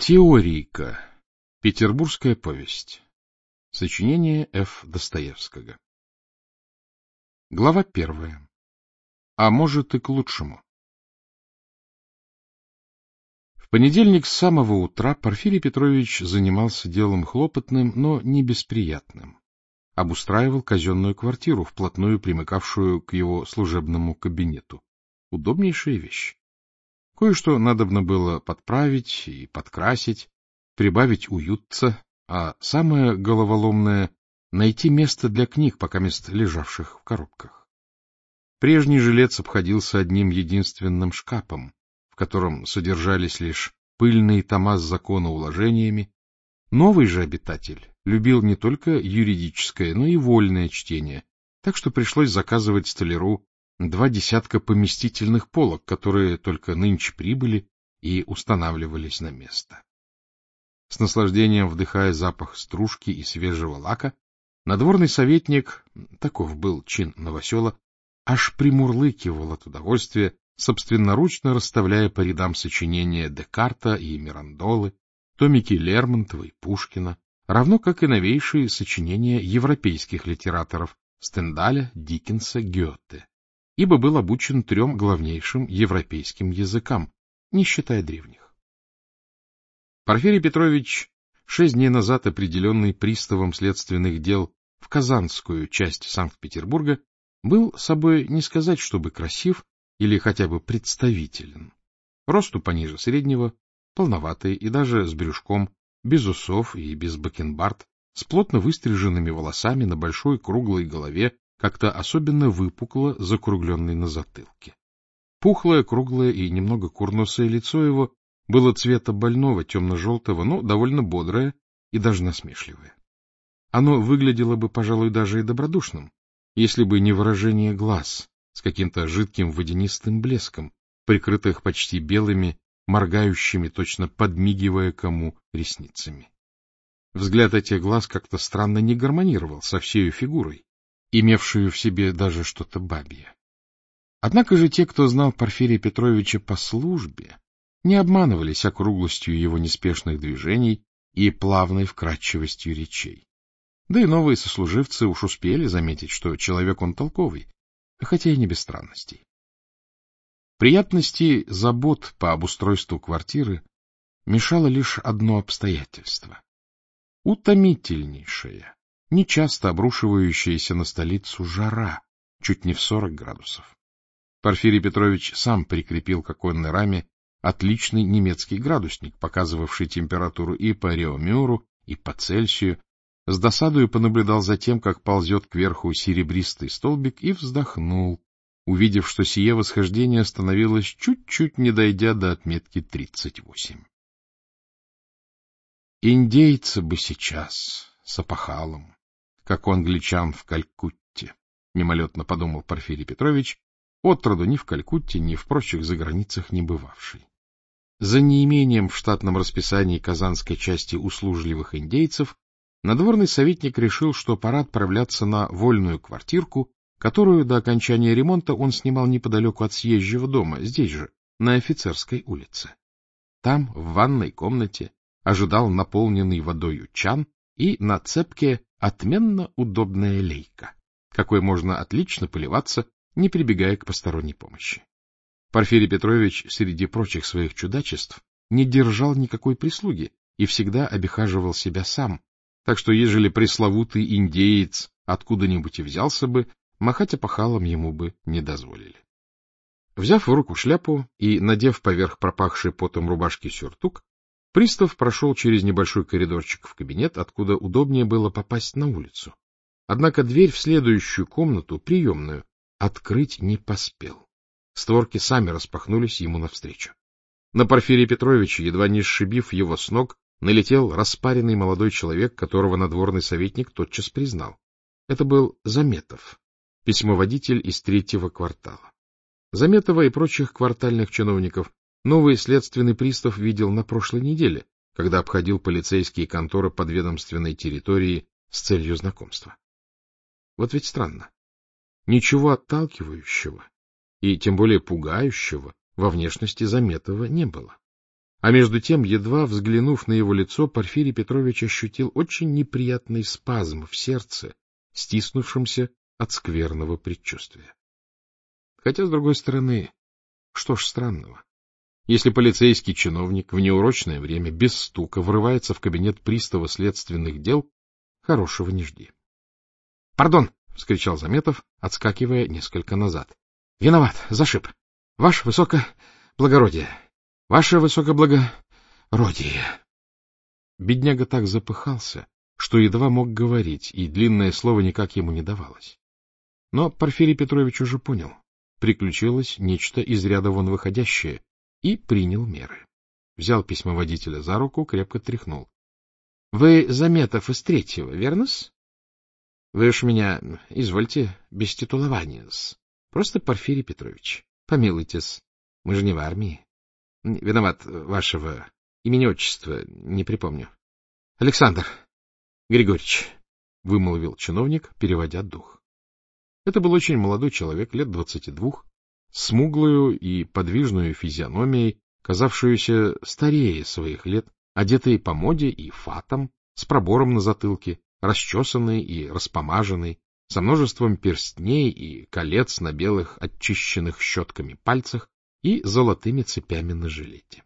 Теорийка. Петербургская повесть. Сочинение Ф. Достоевского. Глава 1. А может и к лучшему. В понедельник с самого утра Порфирий Петрович занимался делом хлопотным, но не бесприятным. Обустраивал казенную квартиру, вплотную примыкавшую к его служебному кабинету. Удобнейшая вещь. Кое-что надобно было подправить и подкрасить, прибавить уютца, а самое головоломное — найти место для книг, покамест лежавших в коробках. Прежний жилец обходился одним единственным шкафом, в котором содержались лишь пыльные тома с законоуложениями. Новый же обитатель любил не только юридическое, но и вольное чтение, так что пришлось заказывать столяру 2 десятка поместительных полок, которые только нынче прибыли и устанавливались на место. С наслаждением вдыхая запах стружки и свежего лака, надворный советник, таков был чин новосела, аж примурлыкивал от удовольствия, собственноручно расставляя по рядам сочинения Декарта и Мирандолы, томики Лермонтова и Пушкина, равно как и новейшие сочинения европейских литераторов Стендаля, Диккенса, Гёте, ибо был обучен 3 главнейшим европейским языкам, не считая древних. Порфирий Петрович, 6 дней назад определенный приставом следственных дел в Казанскую часть Санкт-Петербурга, был собой не сказать, чтобы красив или хотя бы представителен. Росту пониже среднего, полноватый и даже с брюшком, без усов и без бакенбард, с плотно выстриженными волосами на большой круглой голове, как-то особенно выпукло, закругленной на затылке. Пухлое, круглое и немного курносое лицо его было цвета больного, темно-желтого, но довольно бодрое и даже насмешливое. Оно выглядело бы, пожалуй, даже и добродушным, если бы не выражение глаз с каким-то жидким водянистым блеском, прикрытых почти белыми, моргающими, точно подмигивая кому, ресницами. Взгляд этих глаз как-то странно не гармонировал со всею фигурой, имевшую в себе даже что-то бабье. Однако же те, кто знал Порфирия Петровича по службе, не обманывались округлостью его неспешных движений и плавной вкрадчивостью речей. Да и новые сослуживцы уж успели заметить, что человек он толковый, хотя и не без странностей. Приятности забот по обустройству квартиры мешало лишь одно обстоятельство. Утомительнейшая, нечасто обрушивающаяся на столицу жара, чуть не в 40 градусов. Порфирий Петрович сам прикрепил к оконной раме отличный немецкий градусник, показывавший температуру и по Реомюру, и по Цельсию, с досадою понаблюдал за тем, как ползет кверху серебристый столбик, и вздохнул, увидев, что сие восхождение остановилось, чуть-чуть не дойдя до отметки 38. Индейца бы сейчас с опахалом, как у англичан в Калькутте, мимолетно подумал Порфирий Петрович, отроду ни в Калькутте, ни в прочих заграницах не бывавший. За неимением в штатном расписании казанской части услужливых индейцев надворный советник решил, что пора отправляться на вольную квартирку, которую до окончания ремонта он снимал неподалеку от съезжего дома, здесь же, на Офицерской улице. Там, в ванной комнате, ожидал наполненный водою чан и на цепке отменно удобная лейка, какой можно отлично поливаться, не прибегая к посторонней помощи. Порфирий Петрович среди прочих своих чудачеств не держал никакой прислуги и всегда обихаживал себя сам, так что ежели пресловутый индеец откуда-нибудь и взялся бы, махать опахалом ему бы не дозволили. Взяв в руку шляпу и надев поверх пропахшей потом рубашки сюртук, пристав прошел через небольшой коридорчик в кабинет, откуда удобнее было попасть на улицу. Однако дверь в следующую комнату, приемную, открыть не поспел. Створки сами распахнулись ему навстречу. На Порфирия Петровича, едва не сшибив его с ног, налетел распаренный молодой человек, которого надворный советник тотчас признал. Это был Заметов, письмоводитель из 3-го квартала. Заметова и прочих квартальных чиновников новый следственный пристав видел на прошлой неделе, когда обходил полицейские конторы подведомственной территории с целью знакомства. Вот ведь странно. Ничего отталкивающего и тем более пугающего во внешности Заметова не было. А между тем, едва взглянув на его лицо, Порфирий Петрович ощутил очень неприятный спазм в сердце, стиснувшемся от скверного предчувствия. Хотя, с другой стороны, что ж странного? Если полицейский чиновник в неурочное время без стука врывается в кабинет пристава следственных дел, хорошего не жди. — Пардон! — вскричал Заметов, отскакивая несколько назад. — Виноват, зашиб. Ваше высокоблагородие! Ваше высокоблагородие! Бедняга так запыхался, что едва мог говорить, и длинное слово никак ему не давалось. Но Порфирий Петрович уже понял. Приключилось нечто из ряда вон выходящее, и принял меры. Взял письмоводителя за руку, крепко тряхнул. — Вы Заметов из третьего, верно-с? Вы уж меня, извольте, без титулования-с. Просто Порфирий Петрович. Помилуйтесь, мы же не в армии. Виноват, вашего имени-отчества не припомню. — Александр Григорьевич, — вымолвил чиновник, переводя дух. Это был очень молодой человек, лет 22, с смуглую и подвижную физиономией, казавшуюся старее своих лет, одетый по моде и фатом, с пробором на затылке, расчесанный и распомаженный, со множеством перстней и колец на белых, отчищенных щетками пальцах и золотыми цепями на жилете.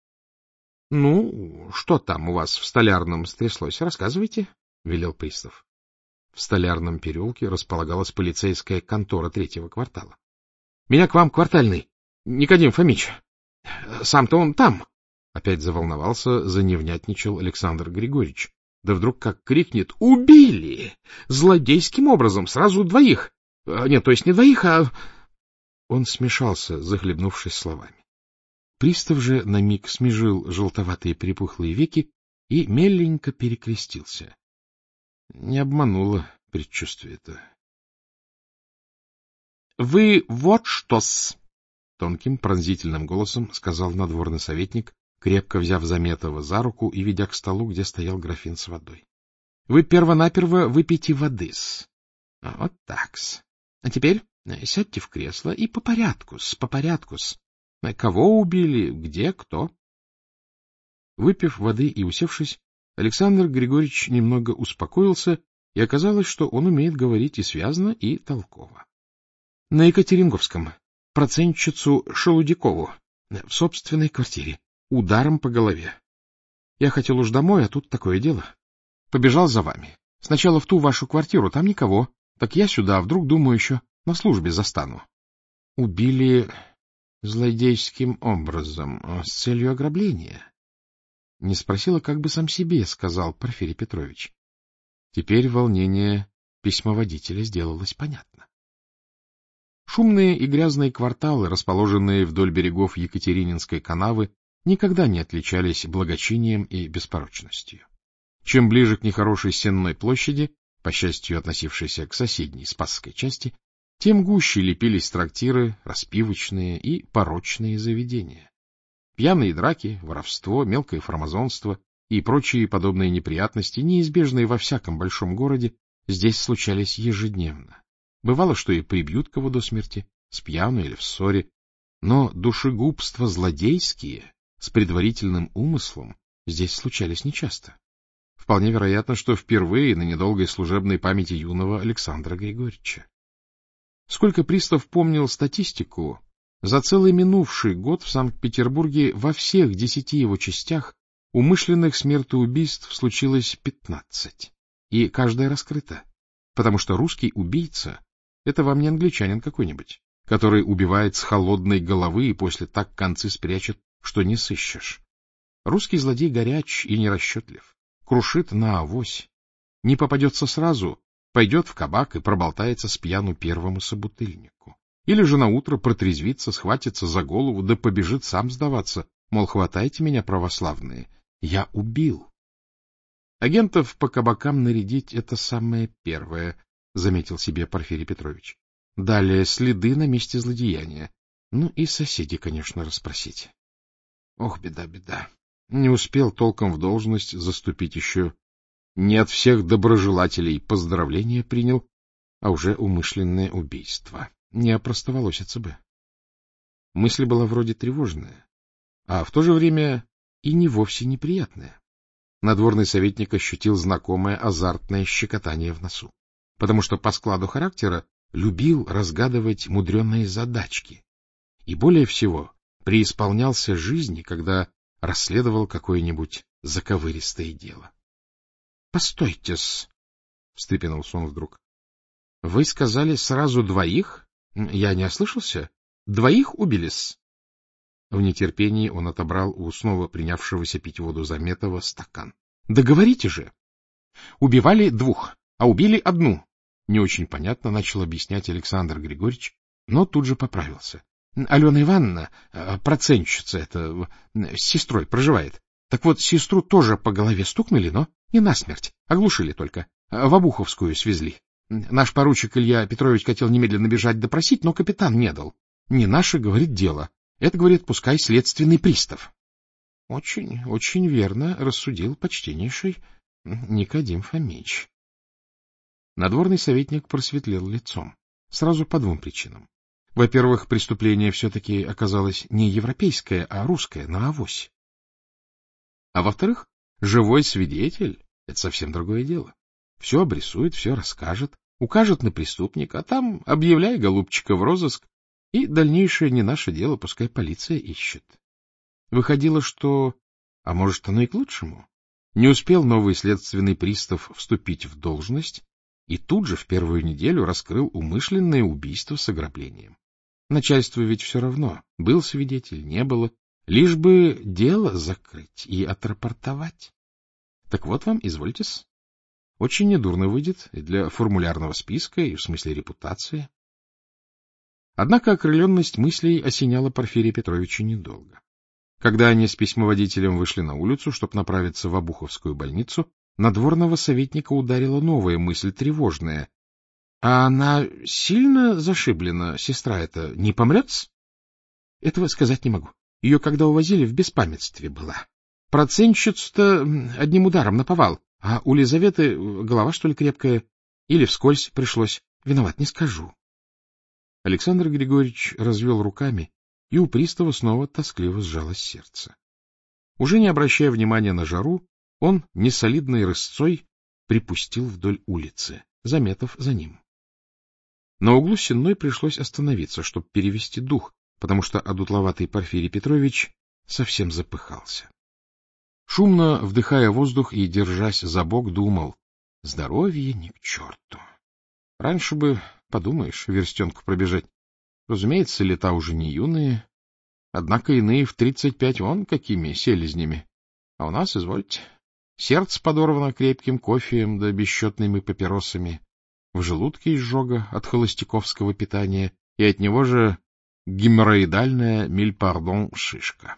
— Ну, что там у вас в Столярном стряслось? Рассказывайте, — велел пристав. В Столярном переулке располагалась полицейская контора третьего квартала. — Меня к вам квартальный, Никодим Фомич. Сам-то он там. Опять заволновался, заневнятничал Александр Григорьевич. Да вдруг как крикнет: «Убили! Злодейским образом! Сразу двоих! Нет, то есть не двоих, а...» Он смешался, захлебнувшись словами. Пристав же на миг смежил желтоватые припухлые веки и меленько перекрестился. Не обмануло предчувствие-то. — Вы вот что-с! — тонким пронзительным голосом сказал надворный советник, крепко взяв Заметова за руку и ведя к столу, где стоял графин с водой. — Вы первонаперво выпейте воды-с. Вот так-с. А теперь сядьте в кресло и по порядку-с. Кого убили, где, кто? Выпив воды и усевшись, Александр Григорьевич немного успокоился, и оказалось, что он умеет говорить и связно, и толково. — На Екатеринговском, процентщицу Шелудякову, в собственной квартире, ударом по голове. Я хотел уж домой, а тут такое дело. Побежал за вами. Сначала в ту вашу квартиру, там никого. Так я сюда, вдруг, думаю, еще на службе застану. Убили злодейским образом, с целью ограбления. Не спросила, как бы сам себе, сказал Порфирий Петрович. Теперь волнение письмоводителя сделалось понятно. Шумные и грязные кварталы, расположенные вдоль берегов Екатерининской канавы, никогда не отличались благочинием и беспорочностью. Чем ближе к нехорошей Сенной площади, по счастью, относившейся к соседней Спасской части, тем гуще лепились трактиры, распивочные и порочные заведения. Пьяные драки, воровство, мелкое фармазонство и прочие подобные неприятности, неизбежные во всяком большом городе, здесь случались ежедневно. Бывало, что и прибьют кого до смерти, с пьяну или в ссоре, но душегубства злодейские, с предварительным умыслом, здесь случались нечасто. Вполне вероятно, что впервые на недолгой служебной памяти юного Александра Григорьевича. Сколько пристав помнил статистику, за целый минувший год в Санкт-Петербурге во всех 10 его частях умышленных смертоубийств случилось 15, и каждая раскрыта, потому что русский убийца — это вам не англичанин какой-нибудь, который убивает с холодной головы и после так концы спрячет, что не сыщешь. Русский злодей горяч и нерасчетлив, крушит наавось, не попадется сразу, пойдет в кабак и проболтается с пьяну первому собутыльнику. Или же наутро протрезвится, схватится за голову, да побежит сам сдаваться, мол, хватайте меня, православные, я убил. Агентов по кабакам нарядить — это самое первое, — заметил себе Порфирий Петрович. Далее следы на месте злодеяния. Ну и соседей, конечно, расспросить. Ох, беда, беда. Не успел толком в должность заступить еще. Не от всех доброжелателей поздравления принял, а уже умышленное убийство. Не опростоволоситься бы. Мысль была вроде тревожная, а в то же время и не вовсе неприятное. Надворный советник ощутил знакомое азартное щекотание в носу, потому что по складу характера любил разгадывать мудреные задачки и более всего преисполнялся жизни, когда расследовал какое-нибудь заковыристое дело. — Постойте-с, — встрепенулся он вдруг. — Вы сказали сразу двоих? Я не ослышался? Двоих убили-с? В нетерпении он отобрал у снова принявшегося пить воду Заметова стакан. — Да говорите же! — Убивали двух, а убили одну. Не очень понятно начал объяснять Александр Григорьевич, но тут же поправился. — Алена Ивановна, процентщица эта, с сестрой проживает. Так вот, сестру тоже по голове стукнули, но не насмерть, оглушили только. В Обуховскую свезли. Наш поручик Илья Петрович хотел немедленно бежать допросить, но капитан не дал. Не наше, говорит, дело. Это, говорит, пускай следственный пристав. Очень, очень верно рассудил почтеннейший Никодим Фомич. Надворный советник просветлел лицом. Сразу по двум причинам. Во-первых, преступление все-таки оказалось не европейское, а русское, на авось. А во-вторых, живой свидетель — это совсем другое дело. Все обрисует, все расскажет, укажет на преступника, а там объявляй голубчика в розыск, и дальнейшее не наше дело, пускай полиция ищет. Выходило, что, а может, оно и к лучшему, не успел новый следственный пристав вступить в должность и тут же в первую неделю раскрыл умышленное убийство с ограблением. Начальству ведь все равно, был свидетель, не было, лишь бы дело закрыть и отрапортовать. Так вот вам, извольте-с. Очень недурно выйдет и для формулярного списка, и в смысле репутации. Однако окрыленность мыслей осеняла Порфирия Петровича недолго. Когда они с письмоводителем вышли на улицу, чтобы направиться в Обуховскую больницу, надворного советника ударила новая мысль, тревожная. — А она сильно зашиблена, сестра эта, не помрет-с? — Этого сказать не могу. Ее, когда увозили, в беспамятстве была. Процентщицу-то одним ударом наповал, а у Лизаветы голова, что ли, крепкая, или вскользь пришлось. Виноват, не скажу. Александр Григорьевич развел руками, и у пристава снова тоскливо сжалось сердце. Уже не обращая внимания на жару, он несолидной рысцой припустил вдоль улицы, Заметов за ним. На углу Сенной пришлось остановиться, чтобы перевести дух, потому что одутловатый Порфирий Петрович совсем запыхался. Шумно вдыхая воздух и держась за бок, думал: здоровье ни к черту. Раньше бы, подумаешь, верстенку пробежать. Разумеется, лета уже не юные, однако иные в 35 вон какими селезнями. А у нас, извольте, сердце подорвано крепким кофеем да бесчетными папиросами, в желудке изжога от холостяковского питания, и от него же геморроидальная мильпардон шишка.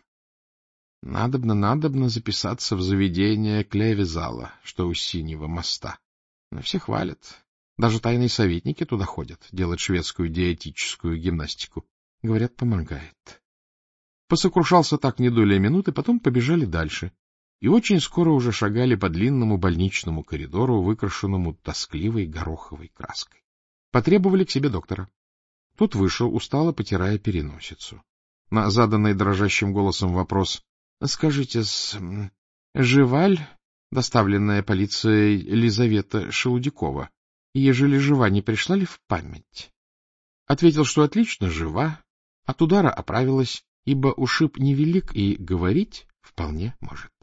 Надобно записаться в заведение Клевизала, что у Синего моста. Но все хвалят. Даже тайные советники туда ходят, делать шведскую диетическую гимнастику. Говорят, помогает. Посокрушался так не доля минуты, потом побежали дальше. И очень скоро уже шагали по длинному больничному коридору, выкрашенному тоскливой гороховой краской. Потребовали к себе доктора. Тот вышел, устало потирая переносицу. На заданный дрожащим голосом вопрос: — Скажите, жива-ль доставленная полицией Лизавета Шелудякова? Ежели жива, не пришла ли в память? Ответил, что отлично жива, от удара оправилась, ибо ушиб невелик и говорить вполне может.